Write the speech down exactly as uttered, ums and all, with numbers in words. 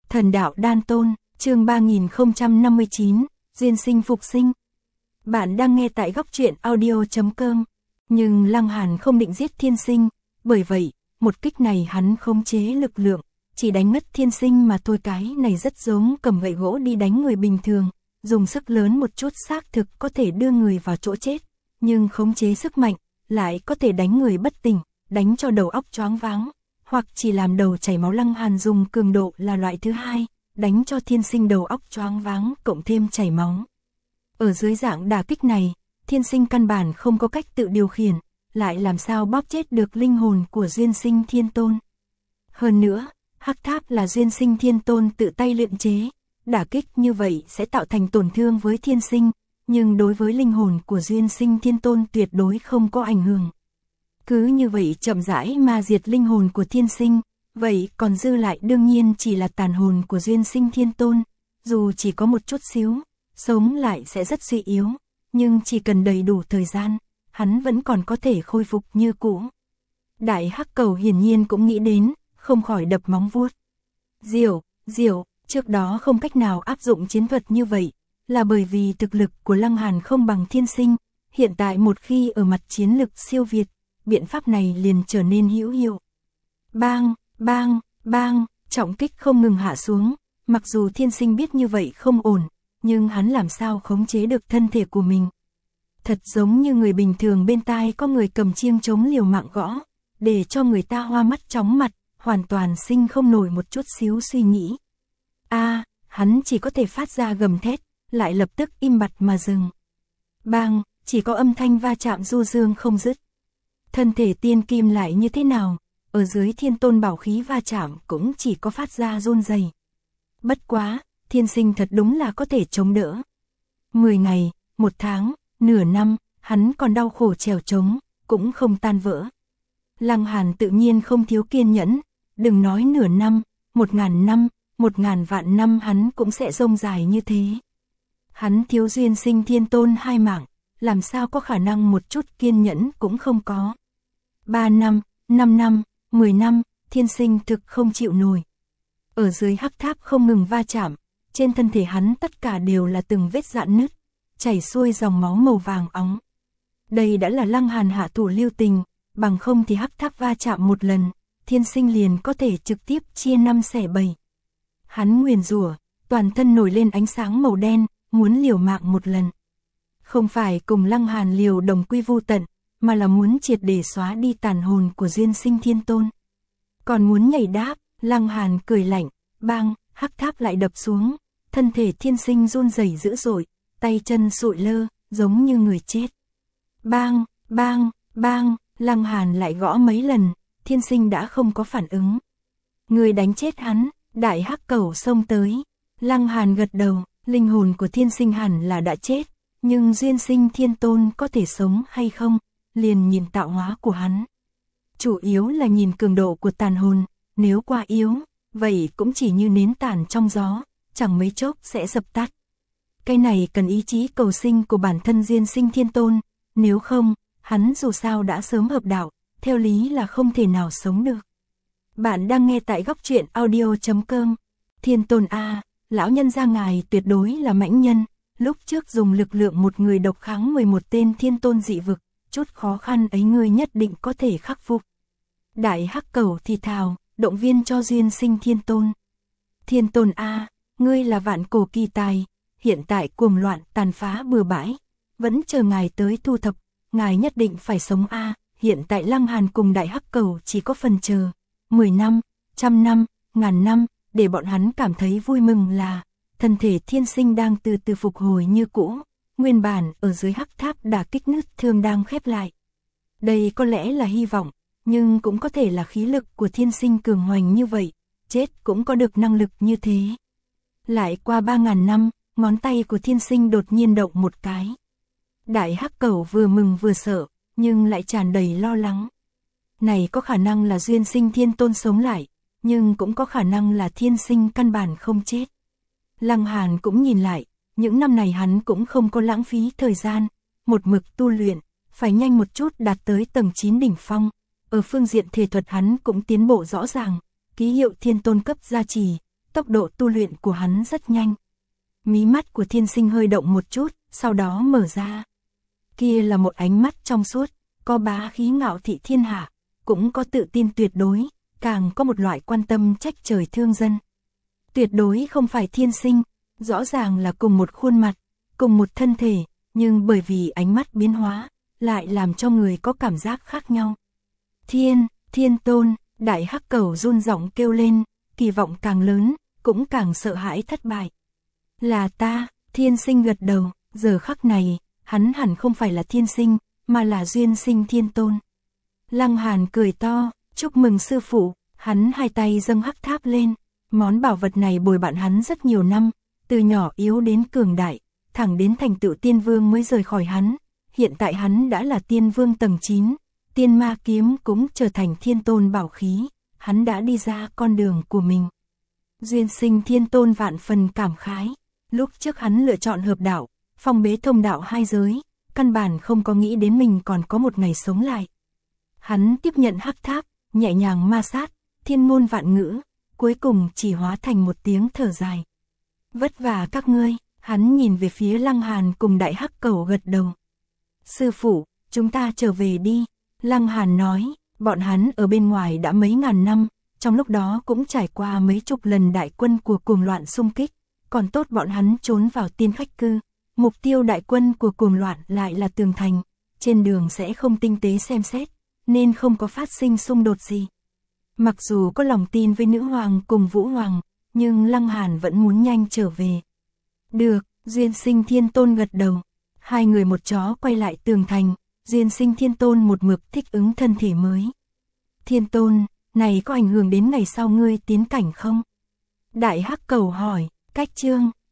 Thần đạo đan tôn, chương ba nghìn không trăm năm mươi chín, duyên sinh phục sinh. Bạn đang nghe tại góc truyện audio chấm com. Nhưng Lăng Hàn không định giết thiên sinh, bởi vậy, một kích này hắn khống chế lực lượng, chỉ đánh ngất thiên sinh mà thôi. Cái này rất giống cầm gậy gỗ đi đánh người bình thường, dùng sức lớn một chút xác thực có thể đưa người vào chỗ chết, nhưng khống chế sức mạnh, lại có thể đánh người bất tỉnh, đánh cho đầu óc choáng váng, hoặc chỉ làm đầu chảy máu. Lăng Hàn dùng cường độ là loại thứ hai, đánh cho thiên sinh đầu óc choáng váng cộng thêm chảy máu. Ở dưới dạng đả kích này, thiên sinh căn bản không có cách tự điều khiển, lại làm sao bóp chết được linh hồn của duyên sinh thiên tôn. Hơn nữa, hắc tháp là duyên sinh thiên tôn tự tay luyện chế, đả kích như vậy sẽ tạo thành tổn thương với thiên sinh, nhưng đối với linh hồn của duyên sinh thiên tôn tuyệt đối không có ảnh hưởng. Cứ như vậy chậm rãi mà diệt linh hồn của thiên sinh, vậy còn dư lại đương nhiên chỉ là tàn hồn của duyên sinh thiên tôn, dù chỉ có một chút xíu, sống lại sẽ rất suy yếu, nhưng chỉ cần đầy đủ thời gian, hắn vẫn còn có thể khôi phục như cũ. Đại hắc cầu hiển nhiên cũng nghĩ đến, không khỏi đập móng vuốt. Diệu, diệu, trước đó không cách nào áp dụng chiến thuật như vậy, là bởi vì thực lực của Lăng Hàn không bằng thiên sinh, hiện tại một khi ở mặt chiến lực siêu việt, biện pháp này liền trở nên hữu hiệu. Bang, bang, bang, trọng kích không ngừng hạ xuống, mặc dù thiên sinh biết như vậy không ổn, nhưng hắn làm sao khống chế được thân thể của mình. Thật giống như người bình thường bên tai có người cầm chiêng trống liều mạng gõ, để cho người ta hoa mắt chóng mặt, hoàn toàn sinh không nổi một chút xíu suy nghĩ. A, à, hắn chỉ có thể phát ra gầm thét, lại lập tức im bặt mà dừng. Bang, chỉ có âm thanh va chạm du dương không dứt. Thân thể tiên kim lại như thế nào, ở dưới thiên tôn bảo khí va chạm cũng chỉ có phát ra run rẩy. Bất quá, thiên sinh thật đúng là có thể chống đỡ. Mười ngày, một tháng, nửa năm, hắn còn đau khổ trèo trống, cũng không tan vỡ. Lăng Hàn tự nhiên không thiếu kiên nhẫn, đừng nói nửa năm, một ngàn năm, một ngàn vạn năm hắn cũng sẽ rông dài như thế. Hắn thiếu duyên sinh thiên tôn hai mạng, làm sao có khả năng một chút kiên nhẫn cũng không có. Ba năm, năm năm, mười năm, thiên sinh thực không chịu nổi. Ở dưới hắc tháp không ngừng va chạm, trên thân thể hắn tất cả đều là từng vết rạn nứt, chảy xuôi dòng máu màu vàng óng. Đây đã là Lăng Hàn hạ thủ lưu tình, bằng không thì hắc tháp va chạm một lần, thiên sinh liền có thể trực tiếp chia năm xẻ bảy. Hắn nguyền rủa, toàn thân nổi lên ánh sáng màu đen, muốn liều mạng một lần. Không phải cùng Lăng Hàn liều đồng quy vu tận, mà là muốn triệt để xóa đi tàn hồn của duyên sinh thiên tôn. Còn muốn nhảy đáp, Lăng Hàn cười lạnh, bang, hắc tháp lại đập xuống, thân thể thiên sinh run rẩy dữ dội, tay chân sụi lơ, giống như người chết. Bang, bang, bang, Lăng Hàn lại gõ mấy lần, thiên sinh đã không có phản ứng. Người đánh chết hắn, đại hắc cẩu xông tới. Lăng Hàn gật đầu, linh hồn của thiên sinh hẳn là đã chết, nhưng duyên sinh thiên tôn có thể sống hay không, liền nhìn tạo hóa của hắn. Chủ yếu là nhìn cường độ của tàn hồn, nếu quá yếu, vậy cũng chỉ như nến tàn trong gió, chẳng mấy chốc sẽ dập tắt. Cái này cần ý chí cầu sinh của bản thân duyên sinh thiên tôn, nếu không, hắn dù sao đã sớm hợp đạo, theo lý là không thể nào sống được. Bạn đang nghe tại góc truyện audio chấm com. Thiên tôn A, lão nhân gia ngài tuyệt đối là mãnh nhân, lúc trước dùng lực lượng một người độc kháng mười một tên thiên tôn dị vực, chút khó khăn ấy ngươi nhất định có thể khắc phục. Đại hắc cẩu thì thào, động viên cho duyên sinh thiên tôn. Thiên tôn A, ngươi là vạn cổ kỳ tài, hiện tại cuồng loạn tàn phá bừa bãi, vẫn chờ ngài tới thu thập, ngài nhất định phải sống A. Hiện tại Lăng Hàn cùng đại hắc cẩu chỉ có phần chờ, mười năm, trăm năm, ngàn năm, để bọn hắn cảm thấy vui mừng là thân thể thiên sinh đang từ từ phục hồi như cũ, nguyên bản ở dưới hắc tháp đả kích nứt thương đang khép lại. Đây có lẽ là hy vọng, nhưng cũng có thể là khí lực của thiên sinh cường hoành như vậy, chết cũng có được năng lực như thế. Lại qua ba ngàn năm, ngón tay của thiên sinh đột nhiên động một cái. Đại hắc cẩu vừa mừng vừa sợ, nhưng lại tràn đầy lo lắng. Này có khả năng là duyên sinh thiên tôn sống lại, nhưng cũng có khả năng là thiên sinh căn bản không chết. Lăng Hàn cũng nhìn lại, những năm này hắn cũng không có lãng phí thời gian, một mực tu luyện, phải nhanh một chút đạt tới tầng chín đỉnh phong. Ở phương diện thể thuật hắn cũng tiến bộ rõ ràng, ký hiệu thiên tôn cấp gia trì, tốc độ tu luyện của hắn rất nhanh. Mí mắt của thiên sinh hơi động một chút, sau đó mở ra. Kia là một ánh mắt trong suốt, có bá khí ngạo thị thiên hạ, cũng có tự tin tuyệt đối, càng có một loại quan tâm trách trời thương dân. Tuyệt đối không phải thiên sinh, rõ ràng là cùng một khuôn mặt, cùng một thân thể, nhưng bởi vì ánh mắt biến hóa, lại làm cho người có cảm giác khác nhau. Thiên, thiên tôn, đại hắc cẩu run giọng kêu lên, kỳ vọng càng lớn, cũng càng sợ hãi thất bại. Là ta, thiên sinh gật đầu, giờ khắc này, hắn hẳn không phải là thiên sinh, mà là duyên sinh thiên tôn. Lăng Hàn cười to, chúc mừng sư phụ, hắn hai tay dâng hắc tháp lên, món bảo vật này bồi bạn hắn rất nhiều năm, từ nhỏ yếu đến cường đại, thẳng đến thành tựu tiên vương mới rời khỏi hắn, hiện tại hắn đã là tiên vương tầng chín, tiên ma kiếm cũng trở thành thiên tôn bảo khí, hắn đã đi ra con đường của mình. Duyên sinh thiên tôn vạn phần cảm khái, lúc trước hắn lựa chọn hợp đạo, phong bế thông đạo hai giới, căn bản không có nghĩ đến mình còn có một ngày sống lại. Hắn tiếp nhận hắc tháp, nhẹ nhàng ma sát, thiên ngôn vạn ngữ, cuối cùng chỉ hóa thành một tiếng thở dài. Vất vả các ngươi, hắn nhìn về phía Lăng Hàn cùng đại hắc cẩu gật đầu. Sư phụ, chúng ta trở về đi, Lăng Hàn nói, bọn hắn ở bên ngoài đã mấy ngàn năm, trong lúc đó cũng trải qua mấy chục lần đại quân của cuồng loạn xung kích, còn tốt bọn hắn trốn vào tiên khách cư, mục tiêu đại quân của cuồng loạn lại là tường thành, trên đường sẽ không tinh tế xem xét, nên không có phát sinh xung đột gì. Mặc dù có lòng tin với nữ hoàng cùng vũ hoàng, nhưng Lăng Hàn vẫn muốn nhanh trở về. Được, duyên sinh thiên tôn gật đầu, hai người một chó quay lại tường thành, duyên sinh thiên tôn một mực thích ứng thân thể mới. Thiên tôn, này có ảnh hưởng đến ngày sau ngươi tiến cảnh không? Đại hắc cẩu hỏi, cách chương